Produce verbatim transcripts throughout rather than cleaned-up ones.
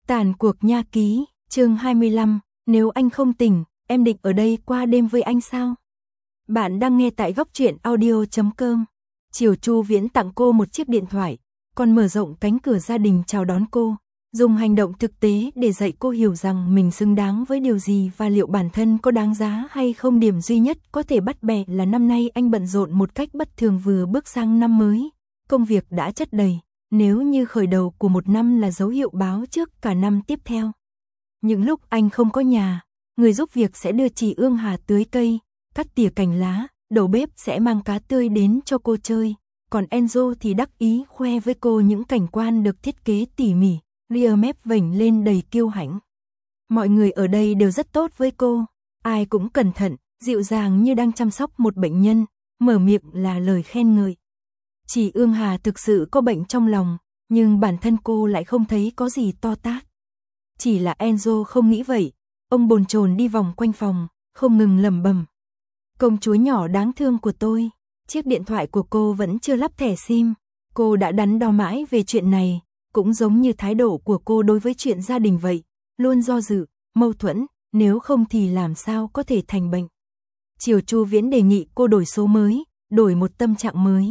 Tàn cuộc nha ký, chương hai mươi lăm, nếu anh không tỉnh, em định ở đây qua đêm với anh sao? Bạn đang nghe tại góc truyện audio chấm com. Chiều Chu Viễn tặng cô một chiếc điện thoại, còn mở rộng cánh cửa gia đình chào đón cô, dùng hành động thực tế để dạy cô hiểu rằng mình xứng đáng với điều gì và liệu bản thân có đáng giá hay không. Điểm duy nhất có thể bắt bẻ là năm nay anh bận rộn một cách bất thường, vừa bước sang năm mới, công việc đã chất đầy. Nếu như khởi đầu của một năm là dấu hiệu báo trước cả năm tiếp theo. Những lúc anh không có nhà, người giúp việc sẽ đưa chị Ương Hà tưới cây, cắt tỉa cành lá, đầu bếp sẽ mang cá tươi đến cho cô chơi, còn Enzo thì đắc ý khoe với cô những cảnh quan được thiết kế tỉ mỉ, ria mép vểnh lên đầy kiêu hãnh. Mọi người ở đây đều rất tốt với cô, ai cũng cẩn thận, dịu dàng như đang chăm sóc một bệnh nhân, mở miệng là lời khen ngợi. Chị Ương Hà thực sự có bệnh trong lòng, nhưng bản thân cô lại không thấy có gì to tát. Chỉ là Enzo không nghĩ vậy, ông bồn chồn đi vòng quanh phòng, không ngừng lẩm bẩm. Công chúa nhỏ đáng thương của tôi, chiếc điện thoại của cô vẫn chưa lắp thẻ sim, cô đã đắn đo mãi về chuyện này, cũng giống như thái độ của cô đối với chuyện gia đình vậy, luôn do dự, mâu thuẫn, nếu không thì làm sao có thể thành bệnh. Chiều Chu Viễn đề nghị cô đổi số mới, đổi một tâm trạng mới.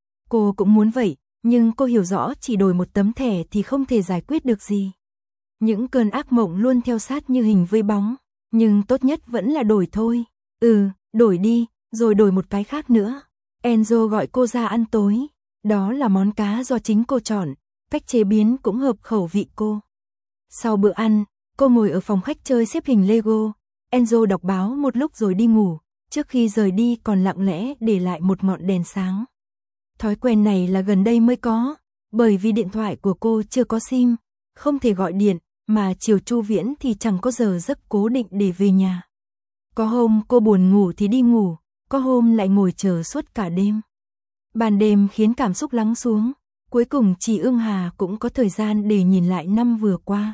Cô cũng muốn vậy, nhưng cô hiểu rõ chỉ đổi một tấm thẻ thì không thể giải quyết được gì. Những cơn ác mộng luôn theo sát như hình với bóng, nhưng tốt nhất vẫn là đổi thôi. Ừ, đổi đi, rồi đổi một cái khác nữa. Enzo gọi cô ra ăn tối, đó là món cá do chính cô chọn, cách chế biến cũng hợp khẩu vị cô. Sau bữa ăn, cô ngồi ở phòng khách chơi xếp hình Lego, Enzo đọc báo một lúc rồi đi ngủ, trước khi rời đi còn lặng lẽ để lại một ngọn đèn sáng. Thói quen này là gần đây mới có, bởi vì điện thoại của cô chưa có sim, không thể gọi điện, mà Chiều Chu Viễn thì chẳng có giờ giấc cố định để về nhà. Có hôm cô buồn ngủ thì đi ngủ, có hôm lại ngồi chờ suốt cả đêm. Ban đêm khiến cảm xúc lắng xuống, cuối cùng chị Ương Hà cũng có thời gian để nhìn lại năm vừa qua.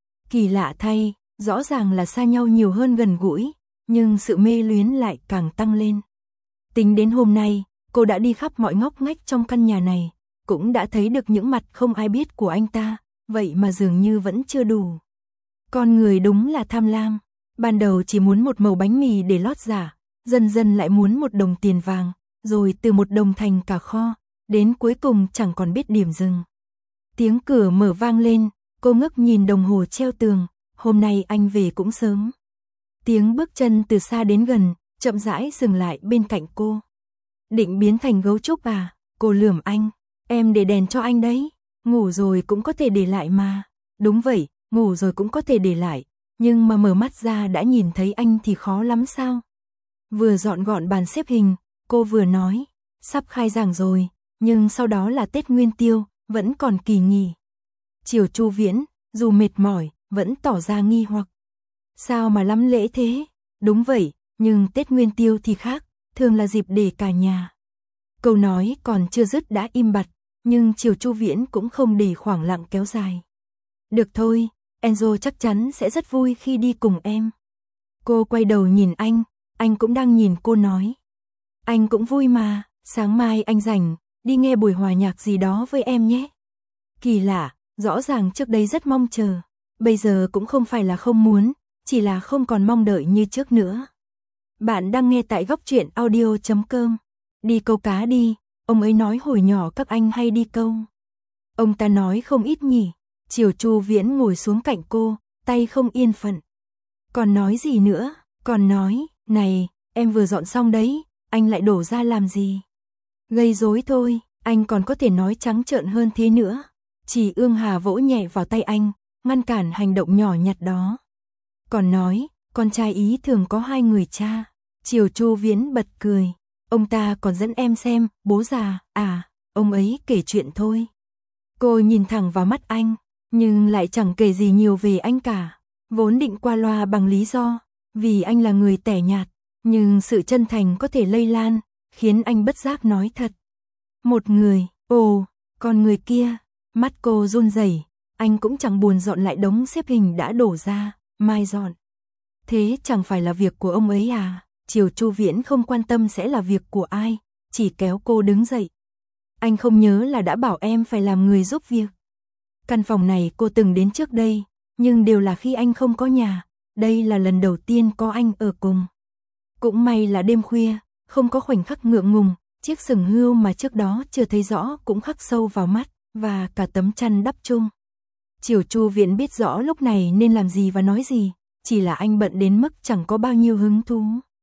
Kỳ lạ thay, rõ ràng là xa nhau nhiều hơn gần gũi, nhưng sự mê luyến lại càng tăng lên. Tính đến hôm nay, cô đã đi khắp mọi ngóc ngách trong căn nhà này, cũng đã thấy được những mặt không ai biết của anh ta, vậy mà dường như vẫn chưa đủ. Con người đúng là tham lam, ban đầu chỉ muốn một mẩu bánh mì để lót giả, dần dần lại muốn một đồng tiền vàng, rồi từ một đồng thành cả kho, đến cuối cùng chẳng còn biết điểm dừng. Tiếng cửa mở vang lên, cô ngước nhìn đồng hồ treo tường, hôm nay anh về cũng sớm. Tiếng bước chân từ xa đến gần, chậm rãi dừng lại bên cạnh cô. Định biến thành gấu trúc à? Cô lườm anh. Em để đèn cho anh đấy. Ngủ rồi cũng có thể để lại mà. Đúng vậy, ngủ rồi cũng có thể để lại. Nhưng mà mở mắt ra đã nhìn thấy anh thì khó lắm sao? Vừa dọn gọn bàn xếp hình, cô vừa nói. Sắp khai giảng rồi, nhưng sau đó là Tết Nguyên Tiêu, vẫn còn kỳ nghỉ. Chiều Chu Viễn, dù mệt mỏi, vẫn tỏ ra nghi hoặc. Sao mà lắm lễ thế? Đúng vậy, nhưng Tết Nguyên Tiêu thì khác. Thường là dịp để cả nhà. Câu nói còn chưa dứt đã im bặt, nhưng Chiều Chu Viễn cũng không để khoảng lặng kéo dài. Được thôi, Enzo chắc chắn sẽ rất vui khi đi cùng em. Cô quay đầu nhìn anh, anh cũng đang nhìn cô nói. Anh cũng vui mà, sáng mai anh rảnh, đi nghe buổi hòa nhạc gì đó với em nhé. Kỳ lạ, rõ ràng trước đây rất mong chờ, bây giờ cũng không phải là không muốn, chỉ là không còn mong đợi như trước nữa. Bạn đang nghe tại góc truyện audio chấm com. Đi câu cá đi, ông ấy nói hồi nhỏ các anh hay đi câu. Ông ta nói không ít nhỉ. Chiều Chu Viễn ngồi xuống cạnh cô, tay không yên phận. Còn nói gì nữa, còn nói, này, em vừa dọn xong đấy, anh lại đổ ra làm gì? Gây rối thôi, anh còn có thể nói trắng trợn hơn thế nữa. Chị Ương Hà vỗ nhẹ vào tay anh, ngăn cản hành động nhỏ nhặt đó. Còn nói, con trai ý thường có hai người cha. Chiều Chu Viễn bật cười. Ông ta còn dẫn em xem, bố già, à, ông ấy kể chuyện thôi. Cô nhìn thẳng vào mắt anh, nhưng lại chẳng kể gì nhiều về anh cả. Vốn định qua loa bằng lý do, vì anh là người tẻ nhạt, nhưng sự chân thành có thể lây lan, khiến anh bất giác nói thật. Một người, ồ, còn người kia, mắt cô run rẩy, anh cũng chẳng buồn dọn lại đống xếp hình đã đổ ra, mai dọn. Thế chẳng phải là việc của ông ấy à? Chiều Chu Viễn không quan tâm sẽ là việc của ai, chỉ kéo cô đứng dậy. Anh không nhớ là đã bảo em phải làm người giúp việc. Căn phòng này cô từng đến trước đây, nhưng đều là khi anh không có nhà, đây là lần đầu tiên có anh ở cùng. Cũng may là đêm khuya, không có khoảnh khắc ngượng ngùng, chiếc sừng hươu mà trước đó chưa thấy rõ cũng khắc sâu vào mắt, và cả tấm chăn đắp chung. Triều Chu Viễn biết rõ lúc này nên làm gì và nói gì, chỉ là anh bận đến mức chẳng có bao nhiêu hứng thú.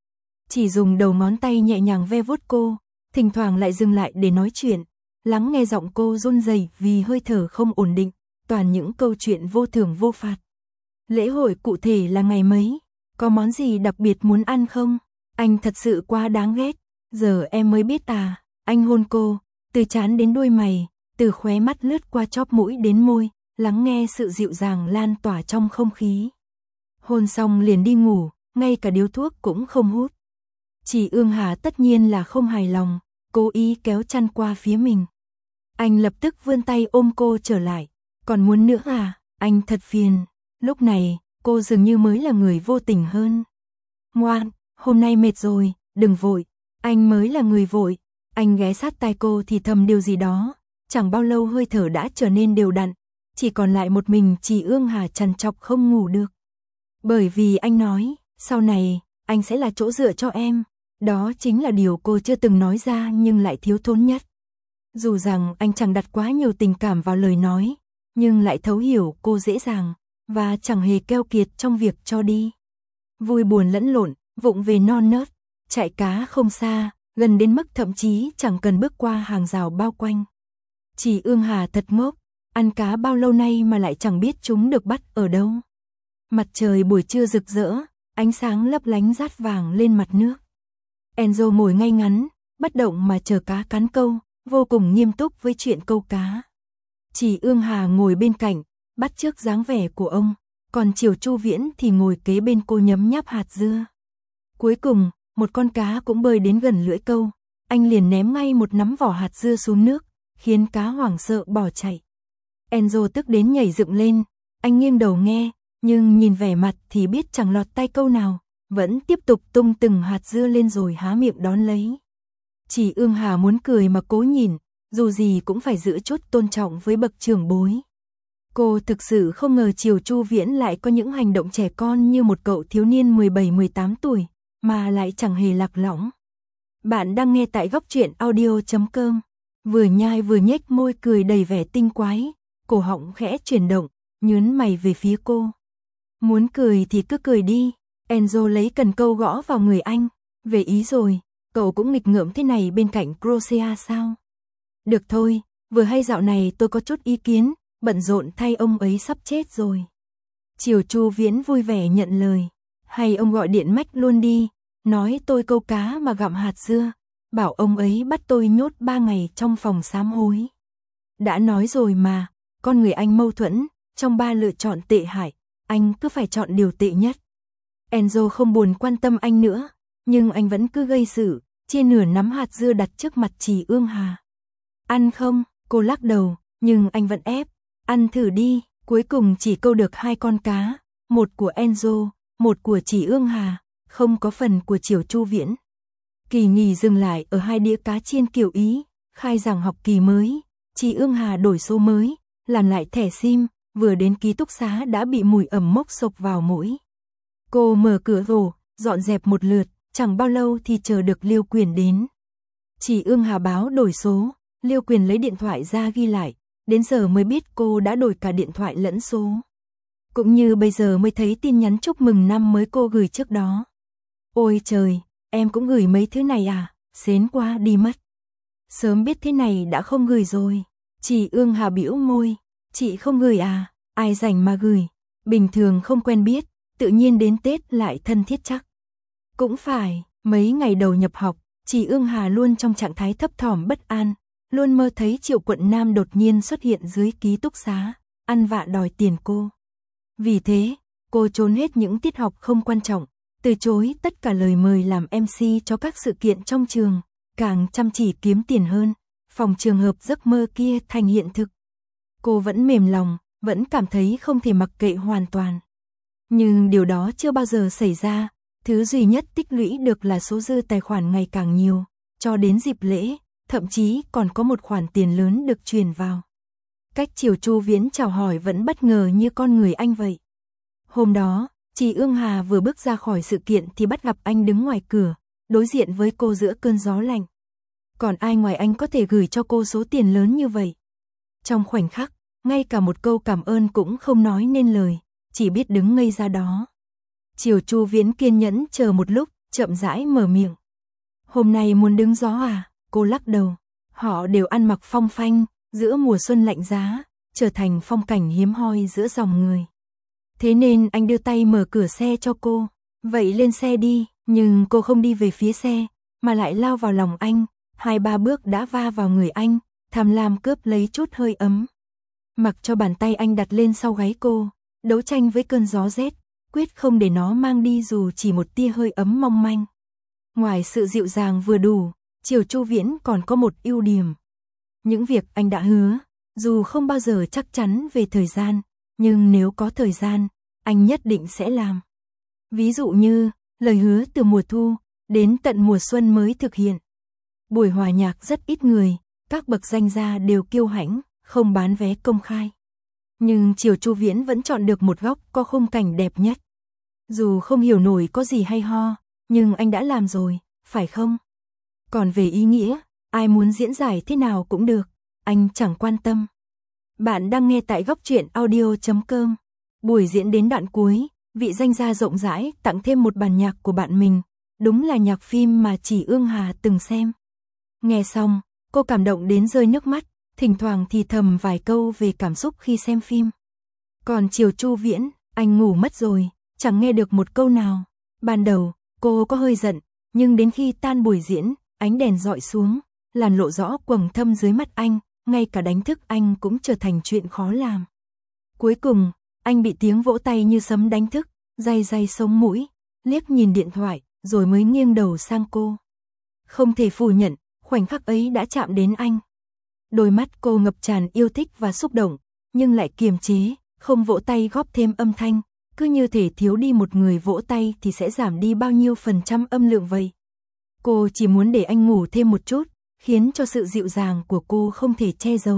Chỉ dùng đầu ngón tay nhẹ nhàng ve vuốt cô, thỉnh thoảng lại dừng lại để nói chuyện, lắng nghe giọng cô run rẩy vì hơi thở không ổn định, toàn những câu chuyện vô thưởng vô phạt. Lễ hội cụ thể là ngày mấy? Có món gì đặc biệt muốn ăn không? Anh thật sự quá đáng ghét, giờ em mới biết à. Anh hôn cô, từ trán đến đuôi mày, từ khóe mắt lướt qua chóp mũi đến môi, lắng nghe sự dịu dàng lan tỏa trong không khí. Hôn xong liền đi ngủ, ngay cả điếu thuốc cũng không hút. Chỉ Ương Hà tất nhiên là không hài lòng, cố ý kéo chăn qua phía mình. Anh lập tức vươn tay ôm cô trở lại. Còn muốn nữa à? Anh thật phiền. Lúc này, cô dường như mới là người vô tình hơn. Ngoan, hôm nay mệt rồi, đừng vội. Anh mới là người vội. Anh ghé sát tai cô thì thầm điều gì đó. Chẳng bao lâu hơi thở đã trở nên đều đặn. Chỉ còn lại một mình Chỉ Ương Hà trằn trọc không ngủ được. Bởi vì anh nói, sau này, anh sẽ là chỗ dựa cho em. Đó chính là điều cô chưa từng nói ra nhưng lại thiếu thốn nhất. Dù rằng anh chẳng đặt quá nhiều tình cảm vào lời nói, nhưng lại thấu hiểu cô dễ dàng, và chẳng hề keo kiệt trong việc cho đi. Vui buồn lẫn lộn, vụng về non nớt, chạy cá không xa, gần đến mức thậm chí chẳng cần bước qua hàng rào bao quanh. Chỉ Ương Hà thật ngốc, ăn cá bao lâu nay mà lại chẳng biết chúng được bắt ở đâu. Mặt trời buổi trưa rực rỡ, ánh sáng lấp lánh rát vàng lên mặt nước. Enzo ngồi ngay ngắn, bất động mà chờ cá cắn câu, vô cùng nghiêm túc với chuyện câu cá. Chỉ Ương Hà ngồi bên cạnh, bắt chước dáng vẻ của ông, còn Triều Chu Viễn thì ngồi kế bên cô nhấm nháp hạt dưa. Cuối cùng, một con cá cũng bơi đến gần lưỡi câu, anh liền ném ngay một nắm vỏ hạt dưa xuống nước, khiến cá hoảng sợ bỏ chạy. Enzo tức đến nhảy dựng lên, anh nghiêng đầu nghe, nhưng nhìn vẻ mặt thì biết chẳng lọt tay câu nào, vẫn tiếp tục tung từng hạt dưa lên rồi há miệng đón lấy. Chỉ Ương Hà muốn cười mà cố nhìn, dù gì cũng phải giữ chút tôn trọng với bậc trưởng bối. Cô thực sự không ngờ Triều Chu Viễn lại có những hành động trẻ con như một cậu thiếu niên mười bảy mười tám tuổi, mà lại chẳng hề lạc lõng. Bạn đang nghe tại góc truyện audio chấm com. Vừa nhai vừa nhếch môi cười đầy vẻ tinh quái, cổ họng khẽ chuyển động, nhướng mày về phía cô. Muốn cười thì cứ cười đi. Enzo lấy cần câu gõ vào người anh. Về ý rồi, cậu cũng nghịch ngợm thế này bên cạnh Croatia sao? Được thôi, vừa hay dạo này tôi có chút ý kiến, bận rộn thay ông ấy sắp chết rồi. Triều Chu Viễn vui vẻ nhận lời. Hay ông gọi điện mách luôn đi, nói tôi câu cá mà gặm hạt dưa, bảo ông ấy bắt tôi nhốt ba ngày trong phòng sám hối. Đã nói rồi mà, con người anh mâu thuẫn, trong ba lựa chọn tệ hại, anh cứ phải chọn điều tệ nhất. Enzo không buồn quan tâm anh nữa, nhưng anh vẫn cứ gây sự, chia nửa nắm hạt dưa đặt trước mặt Chỉ Ương Hà. Ăn không? Cô lắc đầu, nhưng anh vẫn ép. Ăn thử đi. Cuối cùng chỉ câu được hai con cá, một của Enzo, một của Chỉ Ương Hà, không có phần của Triều Chu Viễn. Kỳ nghỉ dừng lại ở hai đĩa cá chiên kiểu Ý, khai giảng học kỳ mới, Chỉ Ương Hà đổi số mới, làm lại thẻ sim, vừa đến ký túc xá đã bị mùi ẩm mốc xộc vào mũi. Cô mở cửa rổ, dọn dẹp một lượt, chẳng bao lâu thì chờ được Liêu Quyền đến. Chỉ Ương Hà báo đổi số, Liêu Quyền lấy điện thoại ra ghi lại, đến giờ mới biết cô đã đổi cả điện thoại lẫn số. Cũng như bây giờ mới thấy tin nhắn chúc mừng năm mới cô gửi trước đó. Ôi trời, em cũng gửi mấy thứ này à, xến quá đi mất. Sớm biết thế này đã không gửi rồi. Chỉ Ương Hà bĩu môi, chị không gửi à, ai rảnh mà gửi, bình thường không quen biết, tự nhiên đến Tết lại thân thiết chắc. Cũng phải, mấy ngày đầu nhập học, Chỉ Ương Hà luôn trong trạng thái thấp thỏm bất an, luôn mơ thấy Triệu Quận Nam đột nhiên xuất hiện dưới ký túc xá, ăn vạ đòi tiền cô. Vì thế, cô trốn hết những tiết học không quan trọng, từ chối tất cả lời mời làm em xê cho các sự kiện trong trường, càng chăm chỉ kiếm tiền hơn, phòng trường hợp giấc mơ kia thành hiện thực. Cô vẫn mềm lòng, vẫn cảm thấy không thể mặc kệ hoàn toàn. Nhưng điều đó chưa bao giờ xảy ra, thứ duy nhất tích lũy được là số dư tài khoản ngày càng nhiều, cho đến dịp lễ, thậm chí còn có một khoản tiền lớn được truyền vào. Cách Triều Chu Viễn chào hỏi vẫn bất ngờ như con người anh vậy. Hôm đó, Trì Ương Hà vừa bước ra khỏi sự kiện thì bắt gặp anh đứng ngoài cửa, đối diện với cô giữa cơn gió lạnh. Còn ai ngoài anh có thể gửi cho cô số tiền lớn như vậy? Trong khoảnh khắc, ngay cả một câu cảm ơn cũng không nói nên lời, chỉ biết đứng ngây ra đó. Triều Chu Viễn kiên nhẫn chờ một lúc, chậm rãi mở miệng. Hôm nay muốn đứng gió à? Cô lắc đầu. Họ đều ăn mặc phong phanh, giữa mùa xuân lạnh giá, trở thành phong cảnh hiếm hoi giữa dòng người. Thế nên anh đưa tay mở cửa xe cho cô. Vậy lên xe đi, nhưng cô không đi về phía xe, mà lại lao vào lòng anh, hai ba bước đã va vào người anh, tham lam cướp lấy chút hơi ấm. Mặc cho bàn tay anh đặt lên sau gáy cô, đấu tranh với cơn gió rét, quyết không để nó mang đi dù chỉ một tia hơi ấm mong manh. Ngoài sự dịu dàng vừa đủ, Triều Chu Viễn còn có một ưu điểm. Những việc anh đã hứa, dù không bao giờ chắc chắn về thời gian, nhưng nếu có thời gian, anh nhất định sẽ làm. Ví dụ như, lời hứa từ mùa thu, đến tận mùa xuân mới thực hiện. Buổi hòa nhạc rất ít người, các bậc danh gia đều kiêu hãnh, không bán vé công khai. Nhưng Triều Chu Viễn vẫn chọn được một góc có khung cảnh đẹp nhất. Dù không hiểu nổi có gì hay ho, nhưng anh đã làm rồi, phải không? Còn về ý nghĩa, ai muốn diễn giải thế nào cũng được, anh chẳng quan tâm. Bạn đang nghe tại góc truyện audio chấm com. Buổi diễn đến đoạn cuối, vị danh gia rộng rãi tặng thêm một bản nhạc của bạn mình, đúng là nhạc phim mà Trì Ương Hà từng xem. Nghe xong, cô cảm động đến rơi nước mắt, thỉnh thoảng thì thầm vài câu về cảm xúc khi xem phim. Còn Triều Chu Viễn, anh ngủ mất rồi, chẳng nghe được một câu nào. Ban đầu, cô có hơi giận, nhưng đến khi tan buổi diễn, ánh đèn dọi xuống, làn lộ rõ quầng thâm dưới mắt anh, ngay cả đánh thức anh cũng trở thành chuyện khó làm. Cuối cùng, anh bị tiếng vỗ tay như sấm đánh thức, day day sống mũi, liếc nhìn điện thoại, rồi mới nghiêng đầu sang cô. Không thể phủ nhận, khoảnh khắc ấy đã chạm đến anh. Đôi mắt cô ngập tràn yêu thích và xúc động, nhưng lại kiềm chế, không vỗ tay góp thêm âm thanh, cứ như thể thiếu đi một người vỗ tay thì sẽ giảm đi bao nhiêu phần trăm âm lượng vậy. Cô chỉ muốn để anh ngủ thêm một chút, khiến cho sự dịu dàng của cô không thể che giấu.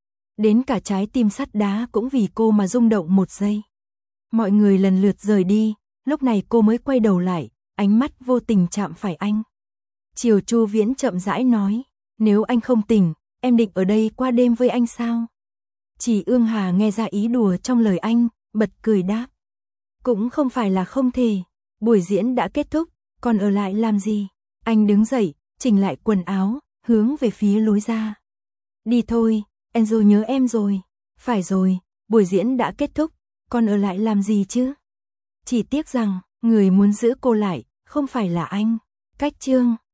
Đến cả trái tim sắt đá cũng vì cô mà rung động một giây. Mọi người lần lượt rời đi, lúc này cô mới quay đầu lại, ánh mắt vô tình chạm phải anh. Triều Chu Viễn chậm rãi nói, nếu anh không tỉnh, em định ở đây qua đêm với anh sao? Trì Ương Hà nghe ra ý đùa trong lời anh, bật cười đáp. Cũng không phải là không thể, buổi diễn đã kết thúc, còn ở lại làm gì? Anh đứng dậy, chỉnh lại quần áo, hướng về phía lối ra. Đi thôi, Enzo nhớ em rồi. Phải rồi, buổi diễn đã kết thúc, còn ở lại làm gì chứ? Chỉ tiếc rằng, người muốn giữ cô lại, không phải là anh. Cách chương